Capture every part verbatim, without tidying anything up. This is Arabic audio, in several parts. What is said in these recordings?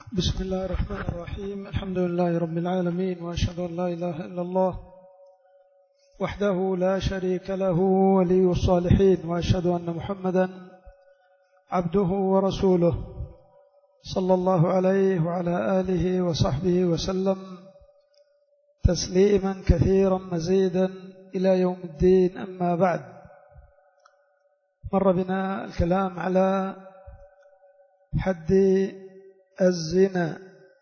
بسم الله الرحمن الرحيم. الحمد لله رب العالمين، وأشهد أن لا إله إلا الله وحده لا شريك له ولي الصالحين، وأشهد أن محمدا عبده ورسوله صلى الله عليه وعلى آله وصحبه وسلم تسليما كثيرا مزيدا إلى يوم الدين. أما بعد، مر بنا الكلام على حد الزنا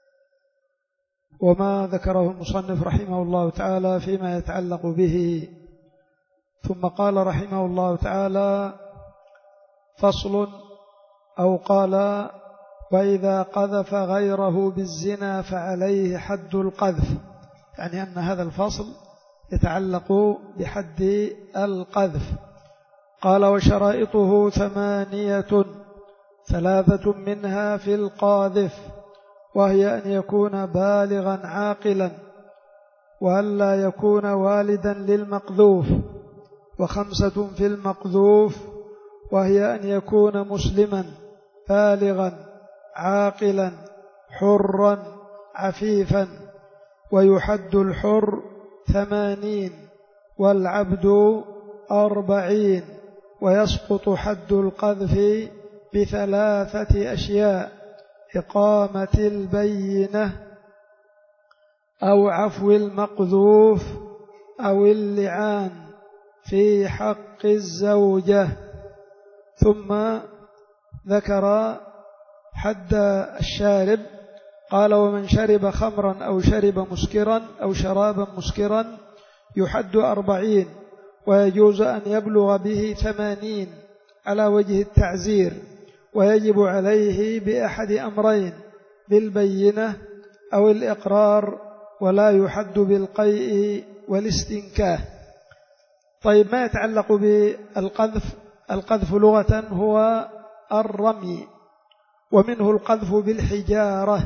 وما ذكره المصنف رحمه الله تعالى فيما يتعلق به، ثم قال رحمه الله تعالى: فصل، أو قال: وإذا قذف غيره بالزنا فعليه حد القذف، يعني أن هذا الفصل يتعلق بحد القذف. قال: وشرائطه ثمانية، ثلاثة منها في القاذف، وهي أن يكون بالغا عاقلا، وأن لا يكون والدا للمقذوف، وخمسة في المقذوف، وهي أن يكون مسلما بالغا عاقلا حرا عفيفا، ويحد الحر ثمانين والعبد أربعين، ويسقط حد القذف بثلاثة أشياء: إقامة البينة، أو عفو المقذوف، أو اللعان في حق الزوجة. ثم ذكر حد الشارب، قال: ومن شرب خمرا أو شرب مسكرا أو شرابا مسكرا يحد أربعين، ويجوز أن يبلغ به ثمانين على وجه التعزير، ويجب عليه بأحد أمرين: بالبينة أو الإقرار، ولا يحد بالقيء والاستنكاه. طيب، ما يتعلق بالقذف؟ القذف لغة هو الرمي، ومنه القذف بالحجارة.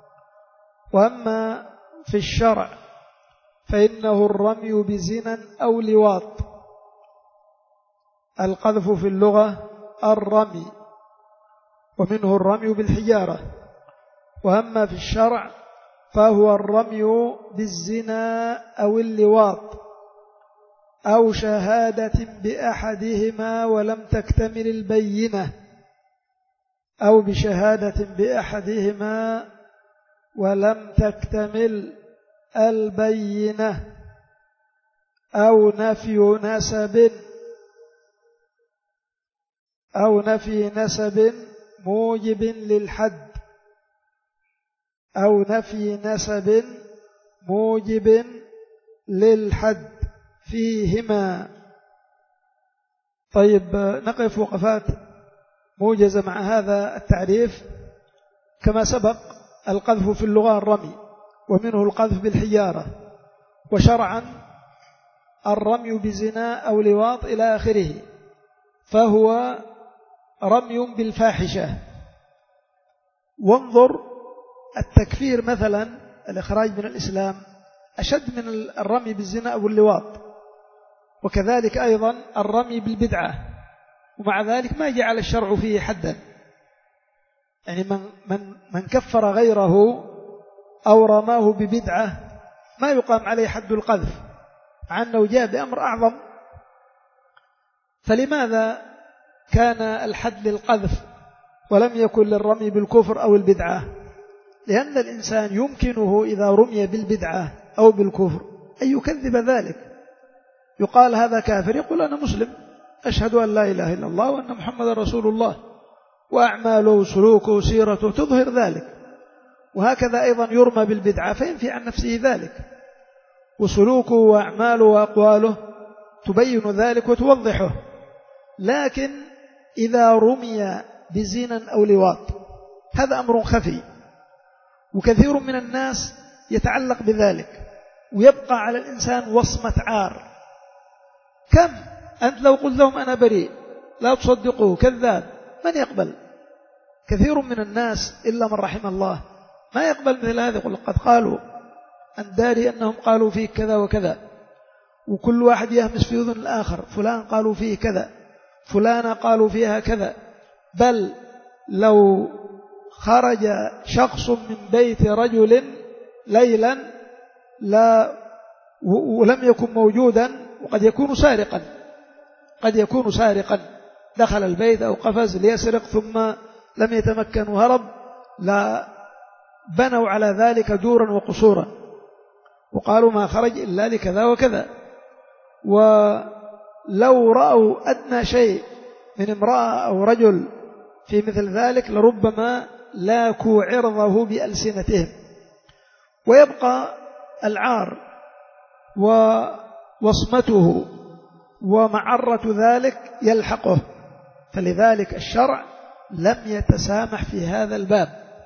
وأما في الشرع فإنه الرمي بزنا أو لواط. القذف في اللغة الرمي، ومنه الرمي بالحجارة. وأما في الشرع فهو الرمي بالزنا أو اللواط، أو شهادة بأحدهما ولم تكتمل البينة، أو بشهادة بأحدهما ولم تكتمل البينة، أو نفي نسب أو نفي نسب موجب للحد، أو نفي نسب موجب للحد فيهما. طيب، نقف وقفات موجزة مع هذا التعريف. كما سبق، القذف في اللغة الرمي، ومنه القذف بالحجارة، وشرعا الرمي بزنا أو لواط إلى آخره، فهو رمي بالفاحشة. وانظر، التكفير مثلا، الإخراج من الإسلام، أشد من الرمي بالزنا أو اللواط، وكذلك أيضا الرمي بالبدعة، ومع ذلك ما جعل الشرع فيه حدا. يعني من, من, من كفر غيره أو رماه ببدعة ما يقام عليه حد القذف، مع أنه جاء بأمر أعظم. فلماذا كان الحد للقذف ولم يكن للرمي بالكفر أو البدعة؟ لأن الإنسان يمكنه إذا رمي بالبدعة أو بالكفر أن يكذب ذلك. يقال هذا كافر، يقول أنا مسلم، أشهد أن لا إله إلا الله وأن محمد رسول الله، وأعماله وسلوكه وسيرته تظهر ذلك. وهكذا أيضا يرمى بالبدعة فينفي عن نفسه ذلك، وسلوكه وأعماله وأقواله تبين ذلك وتوضحه. لكن إذا رمي بزنا أو لواط هذا أمر خفي، وكثير من الناس يتعلق بذلك، ويبقى على الإنسان وصمة عار. كم أنت لو قلت لهم أنا بريء لا تصدقوه، كذاب، من يقبل؟ كثير من الناس إلا من رحم الله ما يقبل مثل هذا. يقول قد قالوا أن داري أنهم قالوا فيه كذا وكذا، وكل واحد يهمس في أذن الآخر: فلان قالوا فيه كذا، فلان قالوا فيها كذا. بل لو خرج شخص من بيت رجل ليلا لا ولم يكن موجودا، وقد يكون سارقا، قد يكون سارقا دخل البيت أو قفز ليسرق ثم لم يتمكن وهرب، لا بنوا على ذلك دورا وقصورا وقالوا ما خرج إلا لكذا وكذا. ولو رأوا أدنى شيء من امرأة أو رجل في مثل ذلك لربما لاكوا عرضه بألسنتهم، ويبقى العار ووصمته ومعرة ذلك يلحقه. فلذلك الشرع لم يتسامح في هذا الباب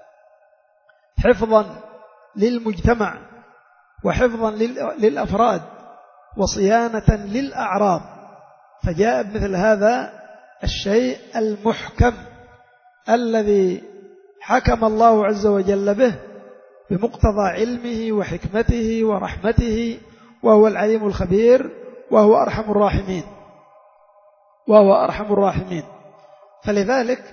حفظا للمجتمع وحفظا للأفراد وصيانة للأعراض، فجاء بمثل هذا الشيء المحكم الذي حكم الله عز وجل به بمقتضى علمه وحكمته ورحمته، وهو العليم الخبير وهو أرحم الراحمين وهو أرحم الراحمين. فلذلك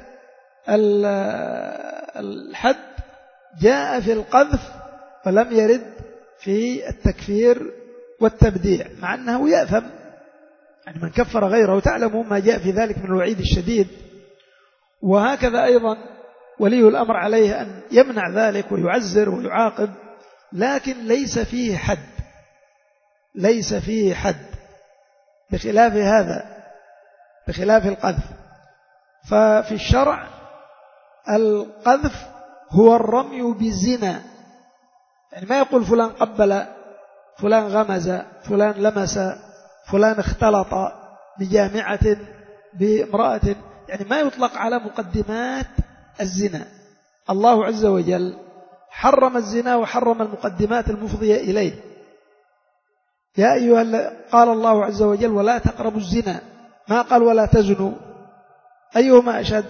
الحد جاء في القذف ولم يرد في التكفير والتبديع، مع أنه يأثم، يعني من كفر غيره تعلموا ما جاء في ذلك من الوعيد الشديد. وهكذا أيضا ولي الأمر عليه أن يمنع ذلك ويعزر ويعاقب، لكن ليس فيه حد، ليس فيه حد بخلاف هذا، بخلاف القذف. ففي الشرع القذف هو الرمي بالزنا، يعني ما يقول فلان قبل، فلان غمز، فلان لمس، فلان اختلط بجامعة بامرأة، يعني ما يطلق على مقدمات الزنا. الله عز وجل حرم الزنا وحرم المقدمات المفضية إليه. يا أيها، قال الله عز وجل ولا تقربوا الزنا، ما قال ولا تزنوا، أيهما أشد؟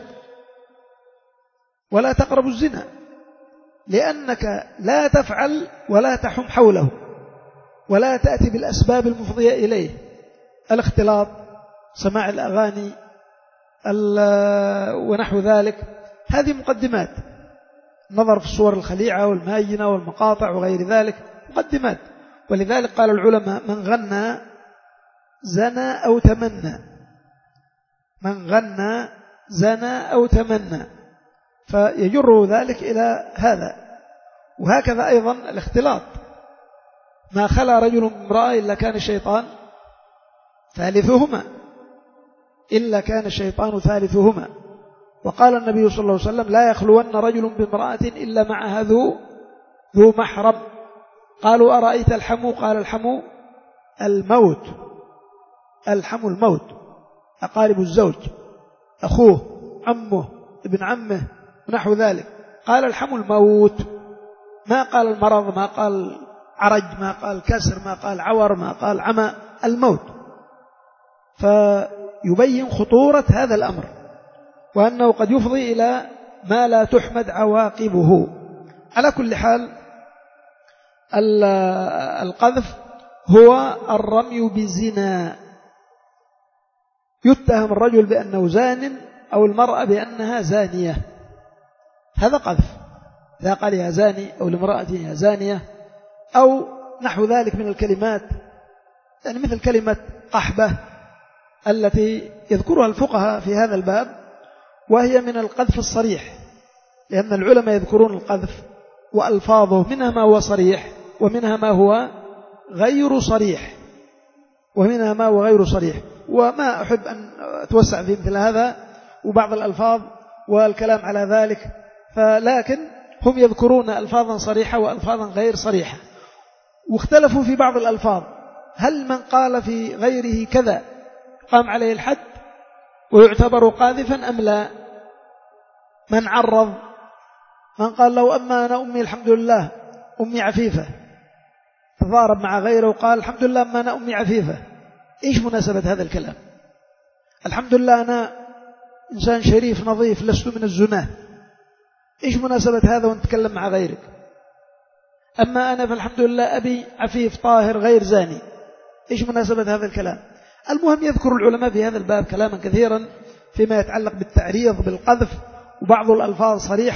ولا تقربوا الزنا، لأنك لا تفعل ولا تحم حوله ولا تأتي بالأسباب المفضية إليه، الاختلاط، سماع الأغاني ونحو ذلك، هذه مقدمات، النظر في الصور الخليعة والماجنة والمقاطع وغير ذلك مقدمات. ولذلك قال العلماء من غنى زنى أو تمنى، من غنى زنى أو تمنى، فيجر ذلك إلى هذا. وهكذا أيضا الاختلاط، ما خلا رجل امرأة إلا كان الشيطان ثالثهما، إلا كان الشيطان ثالثهما. وقال النبي صلى الله عليه وسلم لا يخلون رجل بامرأة إلا معها ذو ذو محرم. قالوا أرأيت الحمو؟ قال الحمو الموت، الحمو الموت، أقارب الزوج، أخوه، عمه، ابن عمه ونحو ذلك. قال الحمو الموت، ما قال المرض، ما قال عرج، ما قال كسر، ما قال عور، ما قال عمى، الموت. فيبين خطورة هذا الأمر، وأنه قد يفضي إلى ما لا تحمد عواقبه. على كل حال القذف هو الرمي بالزنا، يتهم الرجل بأنه زان أو المرأة بأنها زانية، هذا قذف، إذا قال يا زاني أو لامرأة يا زانية أو نحو ذلك من الكلمات، يعني مثل كلمة قحبة التي يذكرها الفقهاء في هذا الباب، وهي من القذف الصريح، لأن العلماء يذكرون القذف وألفاظه منها ما هو صريح ومنها ما هو غير صريح ومنها ما هو غير صريح. وما أحب أن أتوسع في مثل هذا وبعض الألفاظ والكلام على ذلك، فلكن هم يذكرون ألفاظا صريحة وألفاظا غير صريحة، واختلفوا في بعض الألفاظ، هل من قال في غيره كذا قام عليه الحد ويعتبر قاذفا أم لا؟ من عرض، من قال لو أما أنا أمي الحمد لله أمي عفيفة، تضارب مع غيره وقال الحمد لله أما أنا أمي عفيفة، إيش مناسبة هذا الكلام؟ الحمد لله أنا إنسان شريف نظيف لست من الزنا، إيش مناسبة هذا ونتكلم مع غيرك؟ أما أنا فالحمد لله أبي عفيف طاهر غير زاني، إيش مناسبة هذا الكلام؟ المهم يذكر العلماء في هذا الباب كلاما كثيرا فيما يتعلق بالتعريض بالقذف، وبعض الألفاظ صريحة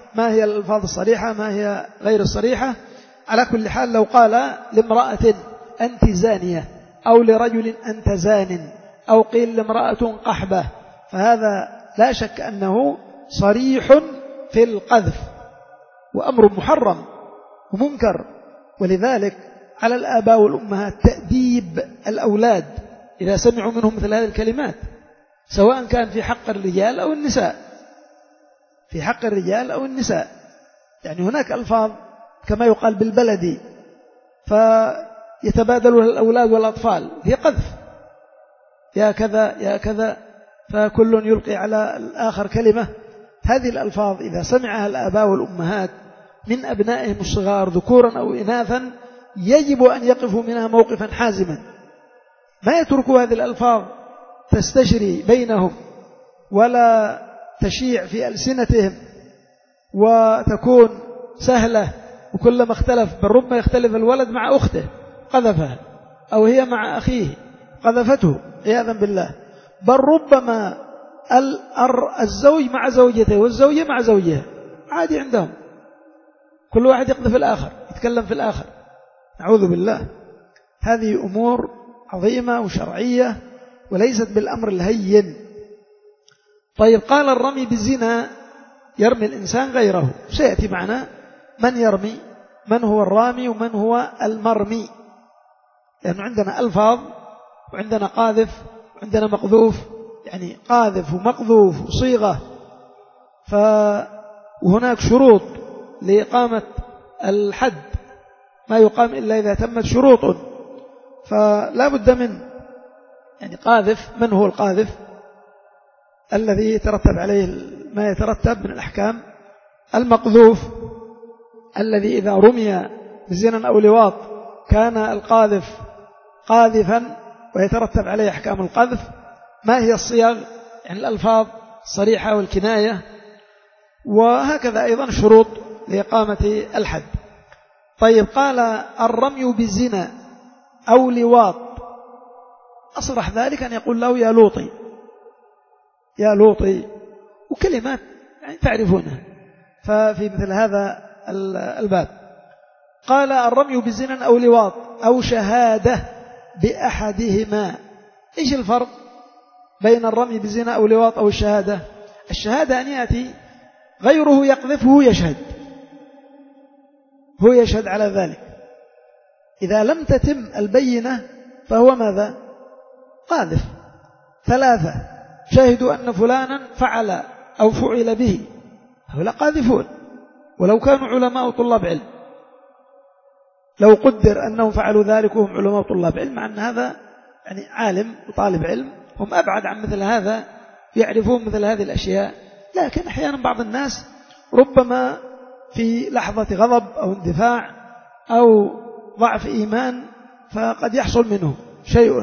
ما هي الألفاظ الصريحة ما هي غير الصريحة. على كل حال لو قال لامرأة أنت زانية أو لرجل أنت زان أو قيل لامرأة قحبة فهذا لا شك أنه صريح في القذف وأمر محرم ومنكر. ولذلك على الآباء والأمهات تأديب الأولاد إذا سمعوا منهم مثل هذه الكلمات، سواء كان في حق الرجال أو النساء، في حق الرجال أو النساء. يعني هناك ألفاظ كما يقال بالبلدي فيتبادلها الأولاد والأطفال، هي قذف، يا كذا يا كذا، فكل يلقي على الآخر كلمة. هذه الألفاظ إذا سمعها الآباء والأمهات من أبنائهم الصغار ذكورا أو إناثا يجب أن يقفوا منها موقفا حازما، ما يتركوا هذه الألفاظ تستشري بينهم ولا تشيع في ألسنتهم وتكون سهلة، وكلما اختلف بل ربما يختلف الولد مع أخته قذفها أو هي مع أخيه قذفته عياذا بالله، بل ربما الزوج مع زوجته والزوجة مع زوجها عادي عندهم، كل واحد يقذف الآخر يتكلم في الآخر، نعوذ بالله. هذه أمور عظيمة وشرعية وليست بالأمر الهين. طيب قال الرمي بالزنا يرمي الإنسان غيره، سيأتي معنا من يرمي، من هو الرامي ومن هو المرمي، لأنه عندنا ألفاظ وعندنا قاذف وعندنا مقذوف، يعني قاذف ومقذوف وصيغة، وهناك شروط لإقامة الحد، ما يقام إلا إذا تمت شروط، فلا بد من يعني قاذف. من هو القاذف الذي يترتب عليه ما يترتب من الأحكام؟ المقذوف الذي إذا رمي بزنا أو لواط كان القاذف قاذفا ويترتب عليه أحكام القذف. ما هي الصيغ؟ يعني الألفاظ الصريحة والكناية، وهكذا أيضا شروط لإقامة الحد. طيب قال الرمي بالزنا أو لواط، أصرح ذلك أن يقول له يا لوطي يا لوطي وكلمات يعني تعرفونها، ففي مثل هذا الباب قال الرمي بالزنا أو لواط أو شهادة بأحدهما. إيش الفرق بين الرمي بالزنا أو لواط أو الشهادة؟ الشهادة أن يأتي غيره يقذفه يشهد، هو يشهد على ذلك، إذا لم تتم البينة فهو ماذا؟ قاذف. ثلاثة شهدوا أن فلانا فعل أو فعل به، هؤلاء قاذفون ولو كانوا علماء وطلاب علم، لو قدر أنهم فعلوا ذلك وهم علماء وطلاب علم، مع أن هذا يعني عالم وطالب علم هم أبعد عن مثل هذا، يعرفون مثل هذه الأشياء. لكن أحيانا بعض الناس ربما في لحظة غضب أو اندفاع أو ضعف إيمان فقد يحصل منه شيء،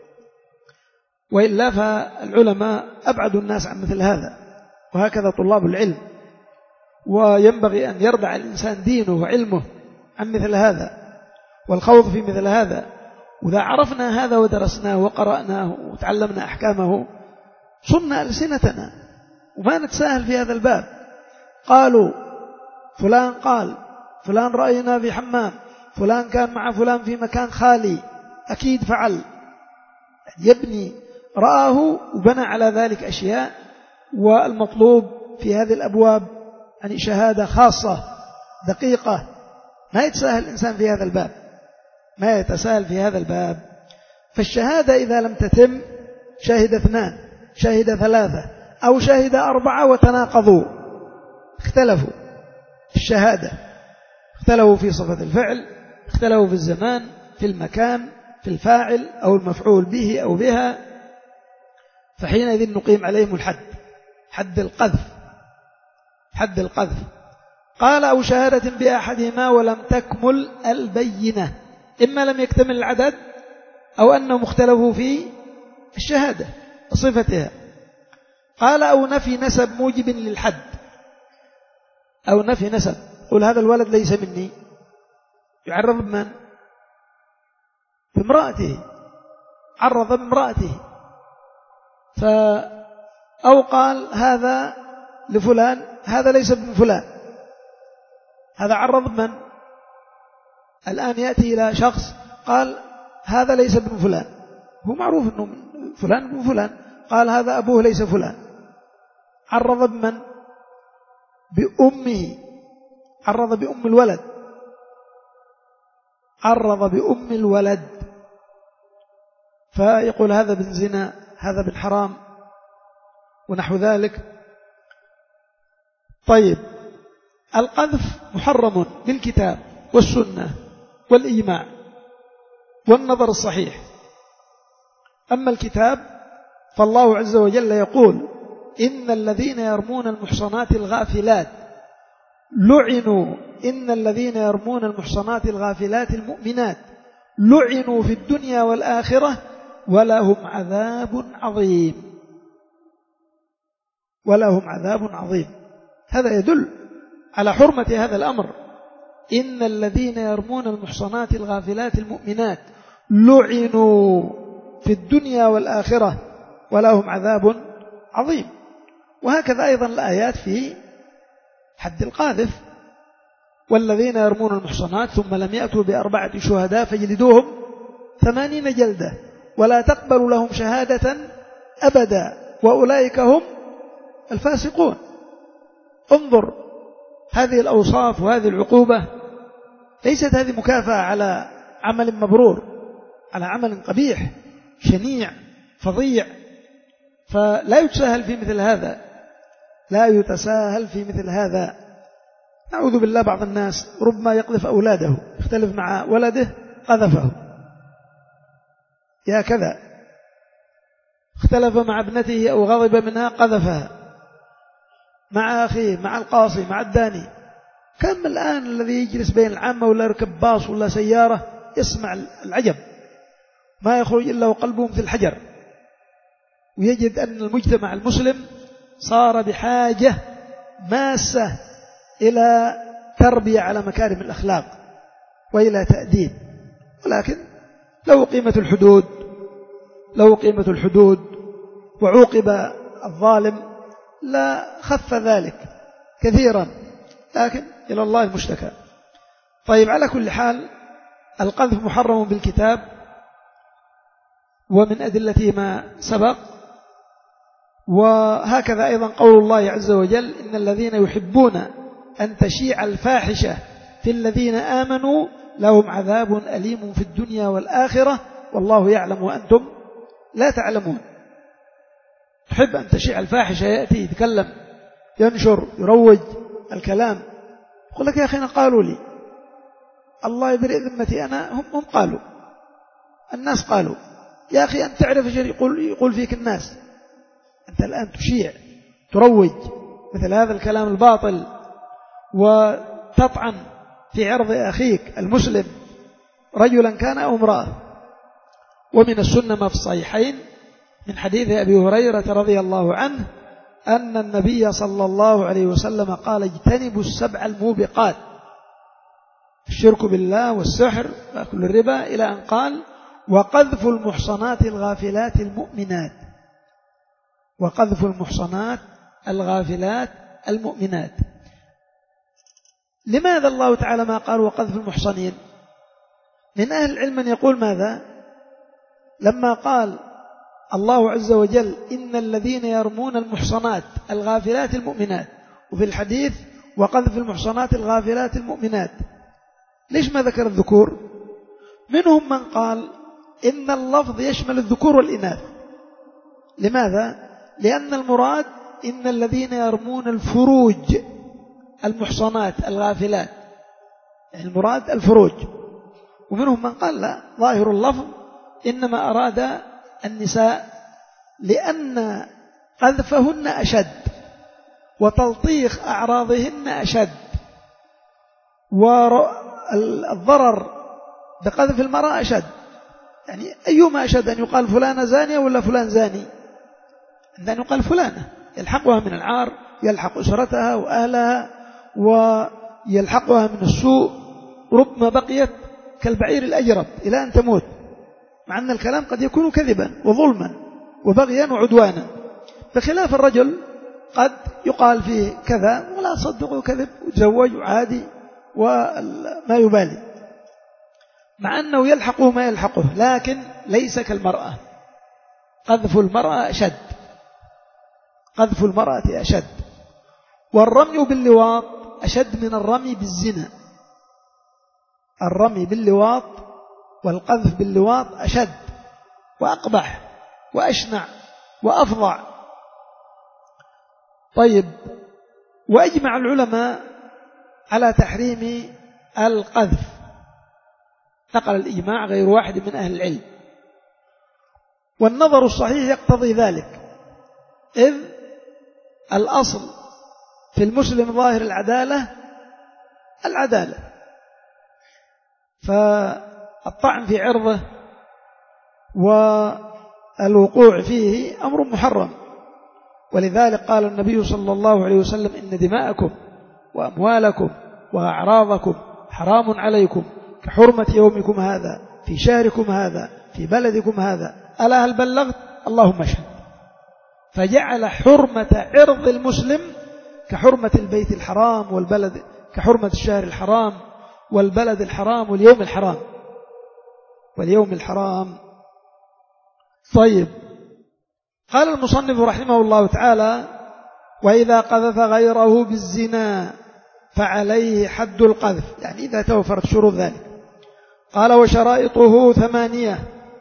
وإلا فالعلماء أبعد الناس عن مثل هذا، وهكذا طلاب العلم، وينبغي أن يربع الإنسان دينه وعلمه عن مثل هذا والخوض في مثل هذا. وإذا عرفنا هذا ودرسناه وقرأناه وتعلمنا أحكامه صننا ألسنتنا وما نتساهل في هذا الباب. قالوا فلان قال، فلان رأينا في حمام، فلان كان مع فلان في مكان خالي، أكيد فعل، يبني رآه وبنى على ذلك أشياء. والمطلوب في هذه الأبواب يعني شهادة خاصة دقيقة، ما يتساهل الإنسان في هذا الباب، ما يتساهل في هذا الباب. فالشهادة إذا لم تتم شهد اثنان، شهد ثلاثة، أو شهد أربعة وتناقضوا، اختلفوا في الشهادة، اختلفوا في صفة الفعل، اختلفوا في الزمان، في المكان، في الفاعل أو المفعول به أو بها، فحينئذ نقيم عليهم الحد، حد القذف، حد القذف. قال أو شهادة بأحدهما ولم تكمل البينة، إما لم يكتمل العدد أو أنهم اختلفوا في الشهادة وصفتها. قال أو نفي نسب موجب للحد، أو نفي نسب، قل هذا الولد ليس مني، يعرض بمن؟ بامرأته، عرض بامرأته. ف أو قال هذا لفلان هذا ليس ابن فلان، هذا عرض من؟ الآن يأتي إلى شخص قال هذا ليس ابن فلان، هو معروف أنه فلان ابن فلان، قال هذا أبوه ليس فلان، عرض بمن؟ بأمه، عرض بأم الولد، عرض بأم الولد، فيقول هذا بن زنا، هذا بن حرام ونحو ذلك. طيب، القذف محرم بالكتاب والسنة والإجماع والنظر الصحيح. أما الكتاب فالله عز وجل يقول إن الذين يرمون المحصنات الغافلات لعنوا إن الذين يرمون المحصنات الغافلات المؤمنات لعنوا في الدنيا والآخرة ولهم عذاب عظيم، ولهم عذاب عظيم. هذا يدل على حرمة هذا الأمر. إن الذين يرمون المحصنات الغافلات المؤمنات لعنوا في الدنيا والآخرة ولهم عذاب عظيم. وهكذا أيضا الآيات في حد القاذف: والذين يرمون المحصنات ثم لم يأتوا بأربعة شهداء فجلدوهم ثمانين جلدة ولا تقبلوا لهم شهادة أبدا وأولئك هم الفاسقون. انظر هذه الأوصاف وهذه العقوبة، ليست هذه مكافأة على عمل مبرور، على عمل قبيح شنيع فظيع. فلا يتساهل في مثل هذا، لا يتساهل في مثل هذا. نعوذ بالله، بعض الناس ربما يقذف أولاده، يختلف مع ولده قذفه، يا كذا، اختلف مع ابنته أو غضب منها قذفها، مع أخيه، مع القاصي، مع الداني. كم الآن الذي يجلس بين العامة ولا يركب باص ولا سيارة يسمع العجب، ما يخرج إلا وقلبه مثل الحجر، ويجد أن المجتمع المسلم صار بحاجة ماسة إلى تربية على مكارم الأخلاق وإلى تأديب. ولكن لو قيمة الحدود لو قيمة الحدود وعوقب الظالم لا خف ذلك كثيرا، لكن إلى الله المشتكى. طيب، على كل حال القذف محرم بالكتاب، ومن أدلته ما سبق. وهكذا أيضا قول الله عز وجل إن الذين يحبون أن تشيع الفاحشة في الذين آمنوا لهم عذاب أليم في الدنيا والآخرة والله يعلم وأنتم لا تعلمون. تحب أن تشيع الفاحشة، يأتي يتكلم ينشر يروج الكلام، يقول لك يا أخي أنا قالوا لي، الله يبرئ ذمتي أنا، هم, هم قالوا، الناس قالوا. يا أخي أنت تعرف ايش يقول, يقول فيك الناس، أنت الآن تشيع تروج مثل هذا الكلام الباطل وتطعن في عرض أخيك المسلم رجلا كان أو امرأة. ومن السنة ما في الصحيحين من حديث أبي هريرة رضي الله عنه أن النبي صلى الله عليه وسلم قال اجتنبوا السبع الموبقات، الشرك بالله والسحر وأكل الربا، إلى أن قال وقذف المحصنات الغافلات المؤمنات، وقذف المحصنات الغافلات المؤمنات. لماذا الله تعالى ما قال وقذف المحصنين؟ من أهل العلم من يقول ماذا؟ لما قال الله عز وجل إن الذين يرمون المحصنات الغافلات المؤمنات، وفي الحديث وقذف المحصنات الغافلات المؤمنات، ليش ما ذكر الذكور؟ منهم من قال إن اللفظ يشمل الذكور والإناث. لماذا؟ لأن المراد إن الذين يرمون الفروج المحصنات الغافلات، يعني المراد الفروج. ومنهم من قال لا، ظاهر اللفظ إنما أراد النساء، لأن قذفهن أشد وتلطيخ أعراضهن أشد، والضرر بقذف المرأة أشد. يعني أيما أشد، أن يقال فلانة زانية ولا فلان زاني؟ عند أن يقال فلانة يلحقها من العار، يلحق أسرتها وأهلها ويلحقها من السوء، ربما بقيت كالبعير الأجرب إلى أن تموت، مع أن الكلام قد يكون كذبا وظلما وبغيا وعدوانا. بخلاف الرجل قد يقال فيه كذا ولا صدقه كذب وتزوج وعادي وما يبالي، مع أنه يلحقه ما يلحقه، لكن ليس كالمرأة. قذف المرأة أشد، قذف المرأة أشد، والرمي باللواط أشد من الرمي بالزنا. الرمي باللواط والقذف باللواط أشد وأقبح وأشنع وأفظع. طيب، وأجمع العلماء على تحريم القذف، نقل الإجماع غير واحد من أهل العلم، والنظر الصحيح يقتضي ذلك، إذ الأصل في المسلم ظاهر العدالة العدالة، فالطعن في عرضه والوقوع فيه أمر محرم. ولذلك قال النبي صلى الله عليه وسلم: إن دماءكم وأموالكم وأعراضكم حرام عليكم كحرمة يومكم هذا في شهركم هذا في بلدكم هذا، ألا هل بلغت؟ اللهم اشهد. فجعل حرمة عرض المسلم كحرمة البيت الحرام والبلد، كحرمة الشهر الحرام والبلد الحرام واليوم الحرام واليوم الحرام. طيب، قال المصنف رحمه الله تعالى: وإذا قذف غيره بالزنا فعليه حد القذف، يعني إذا توفرت شروط ذلك. قال: وشرائطه ثمانية،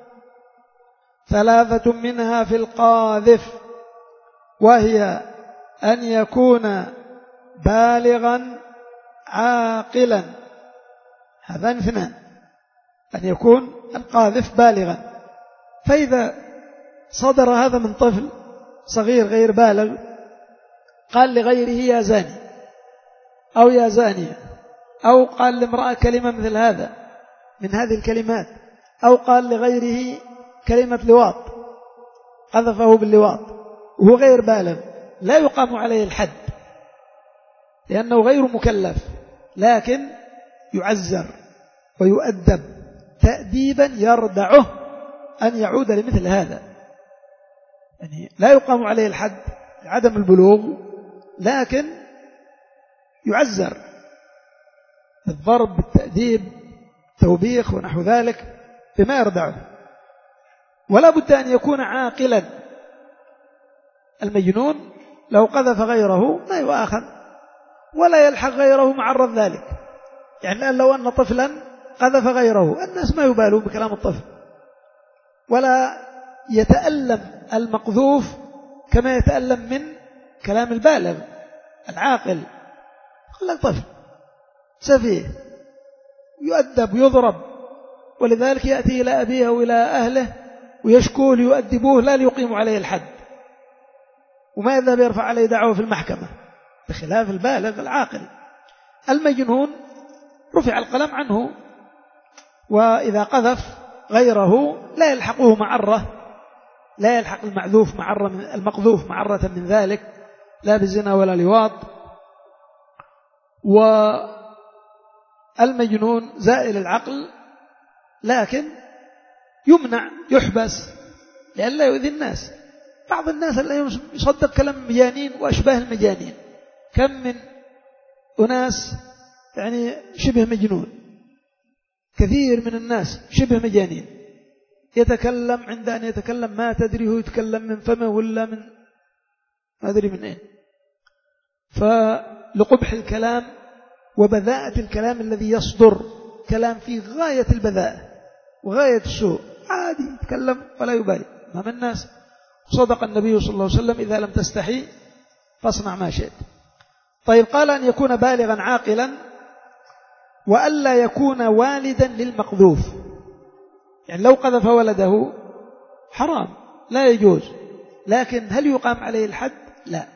ثلاثة منها في القاذف، وهي أن يكون بالغا عاقلا. هذان اثنان، أن يكون القاذف بالغا، فإذا صدر هذا من طفل صغير غير بالغ قال لغيره يا زاني أو يا زانية، أو قال لامرأة كلمة مثل هذا من هذه الكلمات، أو قال لغيره كلمة لواط، قذفه باللواط وهو غير بالغ، لا يقام عليه الحد لأنه غير مكلف، لكن يعزر ويؤدب تأديبا يردعه أن يعود لمثل هذا. يعني لا يقام عليه الحد عدم البلوغ، لكن يعزر بالضرب بالتأديب توبيخ ونحو ذلك بما يردعه. ولا بد أن يكون عاقلا. المجنون لو قذف غيره ما يؤاخذ ولا يلحق غيره معرض ذلك. يعني لو أن طفلا قذف غيره الناس ما يبالون بكلام الطفل، ولا يتألم المقذوف كما يتألم من كلام البالغ العاقل. قال الطفل سفيه يؤدب يضرب، ولذلك يأتي إلى أبيه وإلى أهله ويشكوه ليؤدبوه لا ليقيموا عليه الحد، وما يذهب يرفع عليه دعوة في المحكمة، بخلاف البالغ العاقل. المجنون رفع القلم عنه، وإذا قذف غيره لا يلحقه معرة، لا يلحق المعذوف معرة من المقذوف معرة من ذلك، لا بالزنا ولا لواط. والمجنون زائل العقل، لكن يمنع يحبس لئلا يؤذي الناس. بعض الناس اليوم يصدق كلام المجانين وأشباه المجانين، كم من أناس يعني شبه مجنون، كثير من الناس شبه مجانين، يتكلم عند أن يتكلم ما تدري هو يتكلم من فمه ولا من ما أدري من أين. فلقبح الكلام وبذاءة الكلام الذي يصدر، كلام فيه غاية البذاءة وغاية السوء، عادي يتكلم ولا يبالي أمام الناس. صدق النبي صلى الله عليه وسلم: إذا لم تستحي فاصنع ما شئت. طيب، قال أن يكون بالغا عاقلا، وألا يكون والدا للمقذوف. يعني لو قذف ولده حرام لا يجوز، لكن هل يقام عليه الحد؟ لا.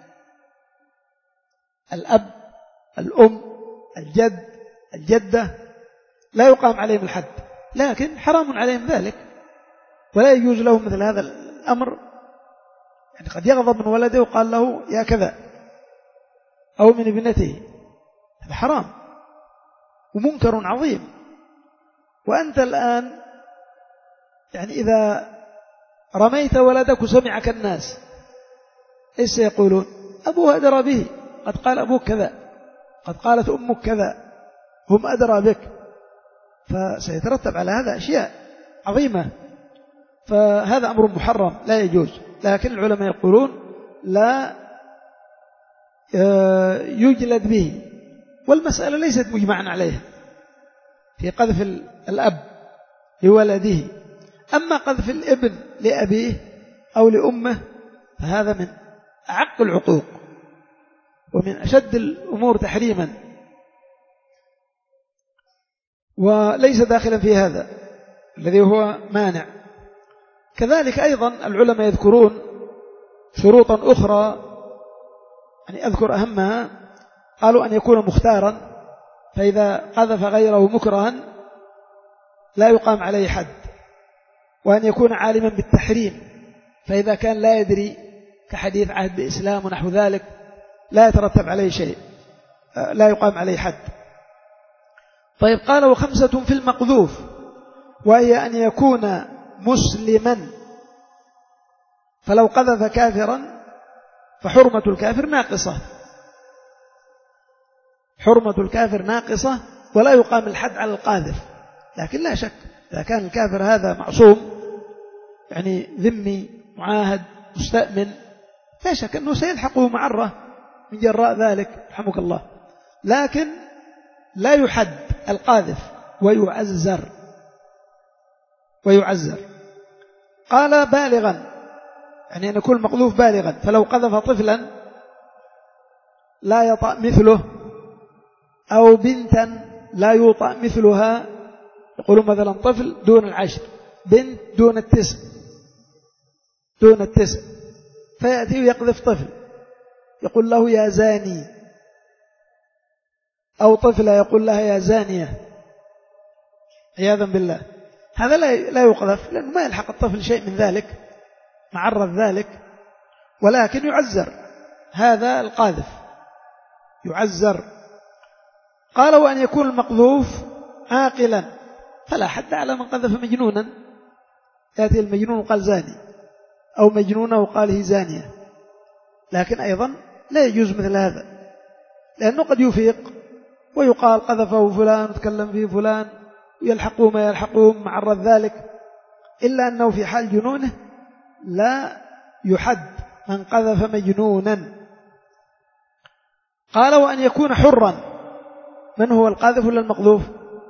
الأب الأم الجد الجدة لا يقام عليهم الحد، لكن حرام عليهم ذلك ولا يجوز لهم مثل هذا الأمر. يعني قد يغضب من ولده وقال له يا كذا أو من ابنته، هذا حرام ومنكر عظيم. وأنت الآن يعني إذا رميت ولدك وسمعك الناس إيش سيقولون؟ أبوه أدرى به، قد قال أبوك كذا، قد قالت أمك كذا، هم أدرى بك، فسيترتب على هذا أشياء عظيمة، فهذا أمر محرم لا يجوز. لكن العلماء يقولون لا يجلد به، والمسألة ليست مجمعا عليها في قذف الأب لولده. أما قذف الابن لأبيه أو لأمه فهذا من أعق العقوق ومن أشد الأمور تحريما، وليس داخلا في هذا الذي هو مانع. كذلك أيضا العلماء يذكرون شروطا أخرى، يعني أذكر أهمها، قالوا أن يكون مختارا، فإذا قذف غيره مكرها لا يقام عليه حد، وأن يكون عالما بالتحريم، فإذا كان لا يدري كحديث عهد بإسلام ونحو ذلك لا يترتب عليه شيء، لا يقام عليه حد. طيب قالوا خمسة في المقذوف، وهي أن يكون مسلما، فلو قذف كافرا فحرمة الكافر ناقصة، حرمة الكافر ناقصة ولا يقام الحد على القاذف. لكن لا شك إذا كان الكافر هذا معصوم، يعني ذمي معاهد مستأمن، لا شك أنه سيلحقه معرة من جراء ذلك رحمك الله، لكن لا يحد القاذف ويعزر ويعزر. قال بالغا، يعني أن يكون المقذوف بالغا، فلو قذف طفلا لا يطأ مثله أو بنتا لا يطأ مثلها، يقولون مثلا طفل دون العشر، بنت دون التسع دون التسع فيأتي ويقذف طفل يقول له يا زاني، أو طفلة يقول لها يا زانية عياذا بالله، هذا لا يقذف لأنه ما يلحق الطفل شيء من ذلك معرض ذلك، ولكن يعزر هذا القاذف يعزر. قالوا أن يكون المقذوف عاقلا، فلا حد على من قذف مجنونا، يأتي المجنون وقال زاني، أو مجنونة وقال هي زانية، لكن أيضا لا يجوز مثل هذا، لأنه قد يفيق ويقال قذفه فلان وتكلم فيه فلان ويلحقوا ما يلحقهم معرض ذلك، إلا أنه في حال جنونه لا يحد من قذف مجنونا. قال وأن يكون حرا، من هو القاذف ولا المقذوف؟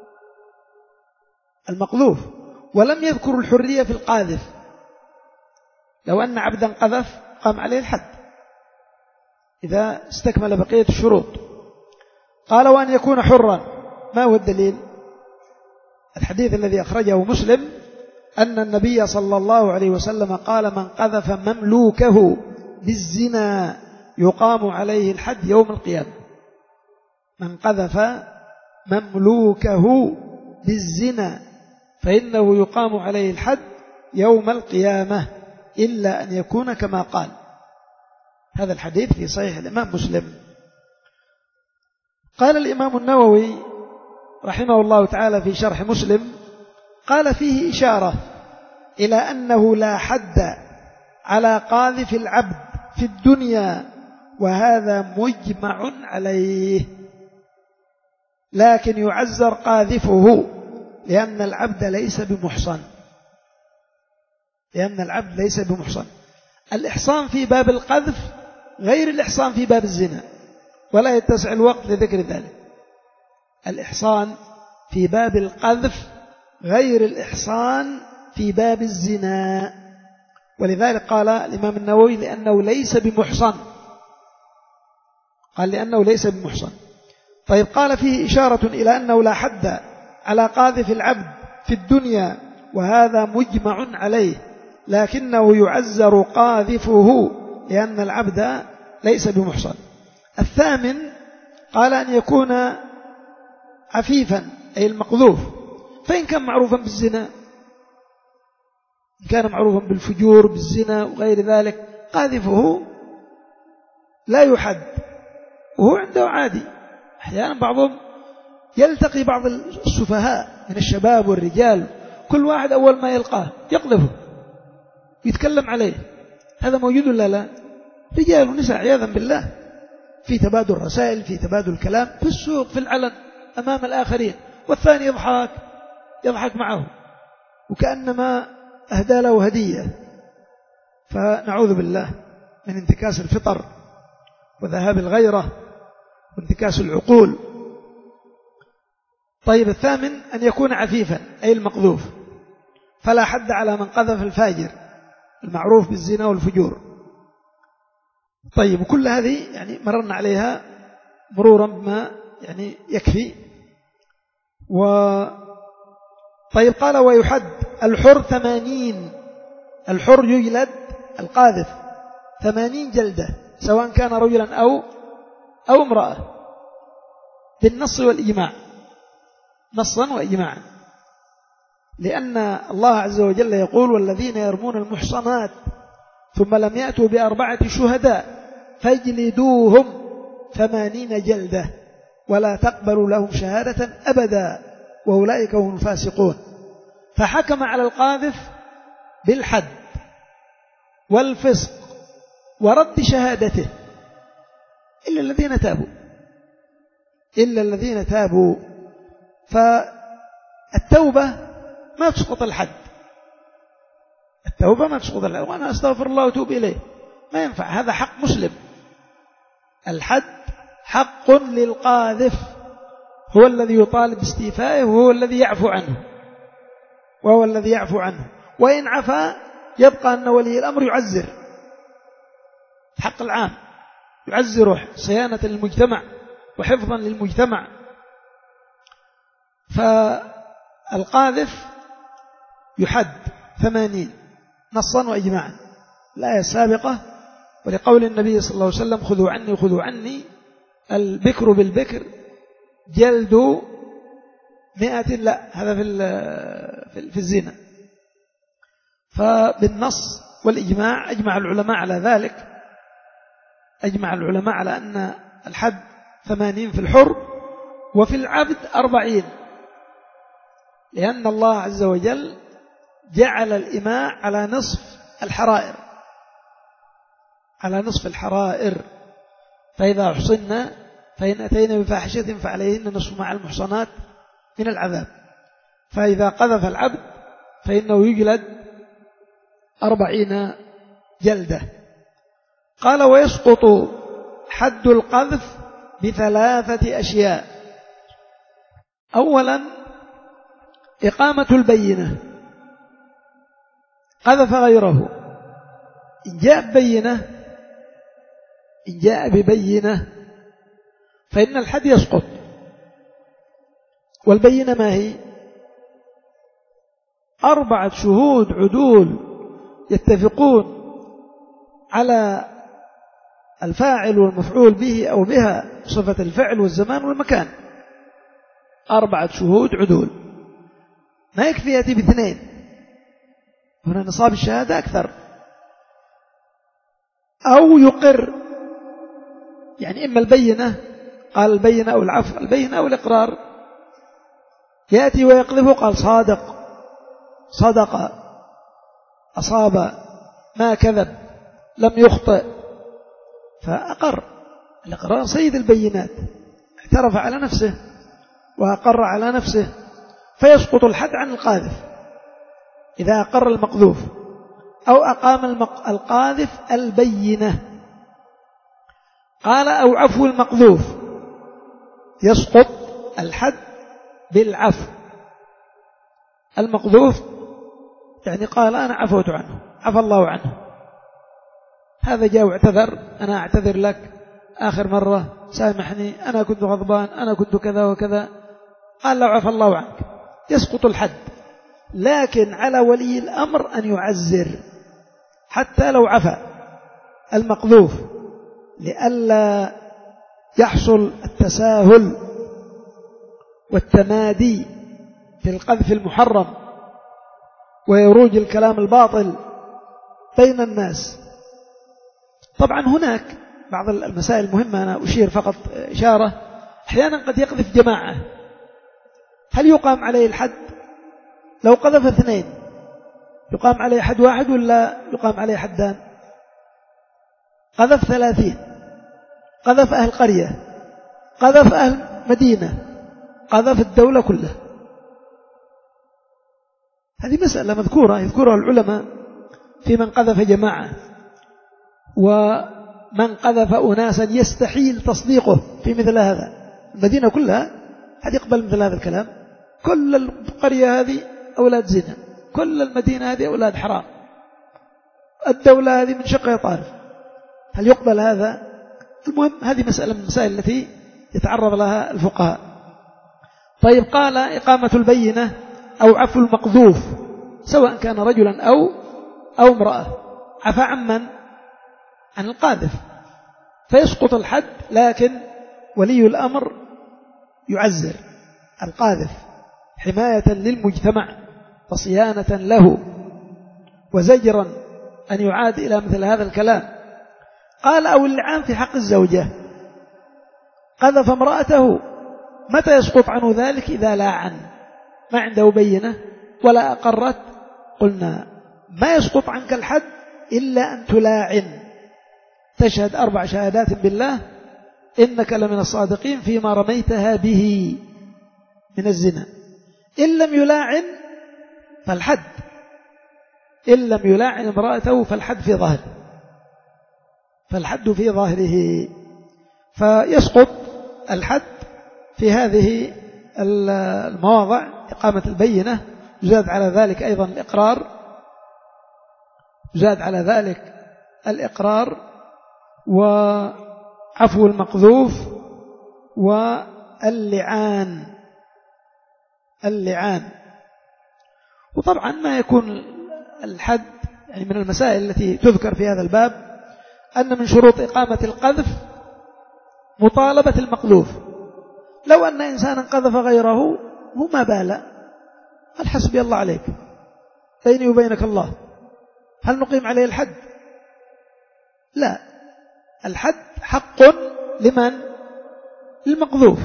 المقذوف، ولم يذكر الحرية في القاذف، لو أن عبدا قذف قام عليه الحد إذا استكمل بقية الشروط. قال وأن يكون حرا، ما هو الدليل؟ الحديث الذي أخرجه مسلم أن النبي صلى الله عليه وسلم قال من قذف مملوكه بالزنا يقام عليه الحد يوم القيامة. من قذف مملوكه بالزنا فإنه يقام عليه الحد يوم القيامة إلا أن يكون كما قال. هذا الحديث في صحيح الإمام مسلم. قال الإمام النووي رحمه الله تعالى في شرح مسلم، قال فيه إشارة إلى أنه لا حد على قاذف العبد في الدنيا، وهذا مجمع عليه، لكن يعزر قاذفه لأن العبد ليس بمحصن، لأن العبد ليس بمحصن. الإحصان في باب القذف غير الإحصان في باب الزنا، ولا يتسع الوقت لذكر ذلك. الإحصان في باب القذف غير الإحصان في باب الزنا، ولذلك قال الإمام النووي لأنه ليس بمحصن، قال لأنه ليس بمحصن. طيب قال فيه إشارة إلى أنه لا حد على قاذف العبد في الدنيا، وهذا مجمع عليه، لكنه يعزر قاذفه لأن العبد ليس بمحصن. الثامن قال أن يكون عفيفا أي المقذوف، فإن كان معروفا بالزنا، إن كان معروفا بالفجور بالزنا وغير ذلك قاذفه لا يحد وهو عنده عادي. أحيانا بعضهم يلتقي بعض السفهاء من الشباب والرجال، كل واحد أول ما يلقاه يقذفه يتكلم عليه، هذا موجود ولا لا؟ رجال ونساء عياذا بالله، في تبادل رسائل، في تبادل كلام في السوق في العلن، أمام الآخرين، والثاني يضحك يضحك معه وكأنما أهدى له هدية. فنعوذ بالله من انتكاس الفطر وذهاب الغيرة وانتكاس العقول. طيب الثامن أن يكون عفيفا أي المقذوف، فلا حد على من قذف الفاجر المعروف بالزنا والفجور. طيب وكل هذه يعني مررنا عليها مرورا بما يعني يكفي. و طيب قال ويحد الحر ثمانين، الحر يجلد القاذف ثمانين جلدة سواء كان رجلا أو أو امرأة بالنص والإجماع، نصا وإجماعا، لأن الله عز وجل يقول والذين يرمون المحصنات ثم لم يأتوا بأربعة شهداء فاجلدوهم ثمانين جلدة ولا تقبلوا لهم شهادة أبدا وأولئك هم الفاسقون. فحكم على القاذف بالحد والفسق ورد شهادته إلا الذين تابوا إلا الذين تابوا. فالتوبة ما تسقط الحد، التوبة ما تسقط الحد، وأنا أستغفر الله وأتوب إليه ما ينفع، هذا حق مسلم. الحد حق للقاذف، هو الذي يطالب باستيفائه وهو الذي يعفو عنه وهو الذي يعفو عنه وإن عفا يبقى أن ولي الأمر يعزر حق العام، يعزره صيانة للمجتمع وحفظا للمجتمع. فالقاذف يحد ثمانين نصا وإجماعا الآية السابقة، ولقول النبي صلى الله عليه وسلم خذوا عني خذوا عني البكر بالبكر جلد مئة، لا هذا في في الزنا. فبالنص والإجماع أجمع العلماء على ذلك، أجمع العلماء على أن الحد ثمانين في الحر وفي العبد أربعين، لأن الله عز وجل جعل الإماء على نصف الحرائر، على نصف الحرائر. فإذا أحصنا فإن أتينا بفاحشة فعليهن نصف مع المحصنات من العذاب. فإذا قذف العبد فإنه يجلد أربعين جلدة. قال ويسقط حد القذف بثلاثة أشياء. أولا إقامة البينة، قذف غيره، إن جاء ببينة إن جاء ببينة فإن الحد يسقط. والبينة ما هي؟ أربعة شهود عدول يتفقون على الفاعل والمفعول به أو بها، صفة الفعل والزمان والمكان، أربعة شهود عدول. ما يكفي يأتي باثنين، هنا نصاب الشهادة أكثر. أو يقر، يعني إما البينة، قال البينة أو العفو، البينة أو الإقرار. يأتي ويقذفه قال صادق صدق أصاب ما كذب لم يخطئ، فأقر. الإقرار سيد البينات، اعترف على نفسه وأقر على نفسه، فيسقط الحد عن القاذف إذا أقر المقذوف أو أقام القاذف البينة. قال أو عفو المقذوف، يسقط الحد بالعفو. المقذوف يعني قال أنا عفوت عنه، عفى الله عنه، هذا جاء واعتذر، أنا أعتذر لك آخر مرة سامحني، أنا كنت غضبان، أنا كنت كذا وكذا، قال لو عفى الله عنك، يسقط الحد. لكن على ولي الأمر أن يعزر حتى لو عفى المقذوف، لئلا يحصل التساهل والتمادي في القذف المحرم ويروج الكلام الباطل بين الناس. طبعا هناك بعض المسائل المهمة أنا أشير فقط إشارة. أحيانا قد يقذف جماعة، هل يقام عليه الحد؟ لو قذف اثنين يقام عليه حد واحد ولا يقام عليه حدان؟ قذف ثلاثين، قذف أهل قرية، قذف أهل مدينة، قذف الدولة كلها. هذه مسألة مذكورة يذكرها العلماء في من قذف جماعة، ومن قذف أناسا يستحيل تصديقه في مثل هذا. المدينة كلها حد يقبل مثل هذا الكلام؟ كل القرية هذه أولاد زنا، كل المدينة هذه أولاد حرام، الدولة هذه من شقة طارف، هل يقبل هذا؟ المهم هذه مسألة من المسائل التي يتعرض لها الفقهاء. طيب، قال إقامة البينة أو عفو المقذوف، سواء كان رجلا أو أو امرأة. عفى عن من؟ عن القاذف، فيسقط الحد، لكن ولي الأمر يعزر القاذف حماية للمجتمع وصيانة له وزجرا أن يعاد إلى مثل هذا الكلام. قال أو اللعان في حق الزوجة، قذف امرأته، متى يسقط عنه ذلك؟ إذا لاعن، ما عنده بينة ولا أقرت، قلنا ما يسقط عنك الحد إلا أن تلاعن، تشهد أربع شهادات بالله إنك لمن الصادقين فيما رميتها به من الزنا. إن لم يلاعن فالحد، إن لم يلاعن امرأته فالحد في ظهره، فالحد في ظاهره، فيسقط الحد في هذه المواضع. إقامة البينة، يزاد على ذلك أيضا الإقرار، يزاد على ذلك الإقرار وعفو المقذوف واللعان، اللعان. وطبعا ما يكون الحد يعني من المسائل التي تذكر في هذا الباب أن من شروط إقامة القذف مطالبة المقذوف. لو أن إنسانا قذف غيره هو ما بالا، قال حسبي الله عليك، بيني وبينك الله، هل نقيم عليه الحد؟ لا، الحد حق لمن؟ للمقذوف،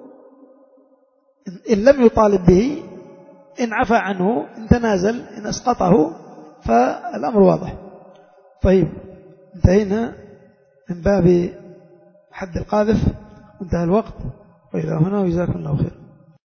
إن لم يطالب به، إن عفى عنه، إن تنازل، إن أسقطه، فالأمر واضح. طيب، انتهينا من باب حد القاذف، انتهى الوقت، وإلى هنا، وجزاكم الله خير.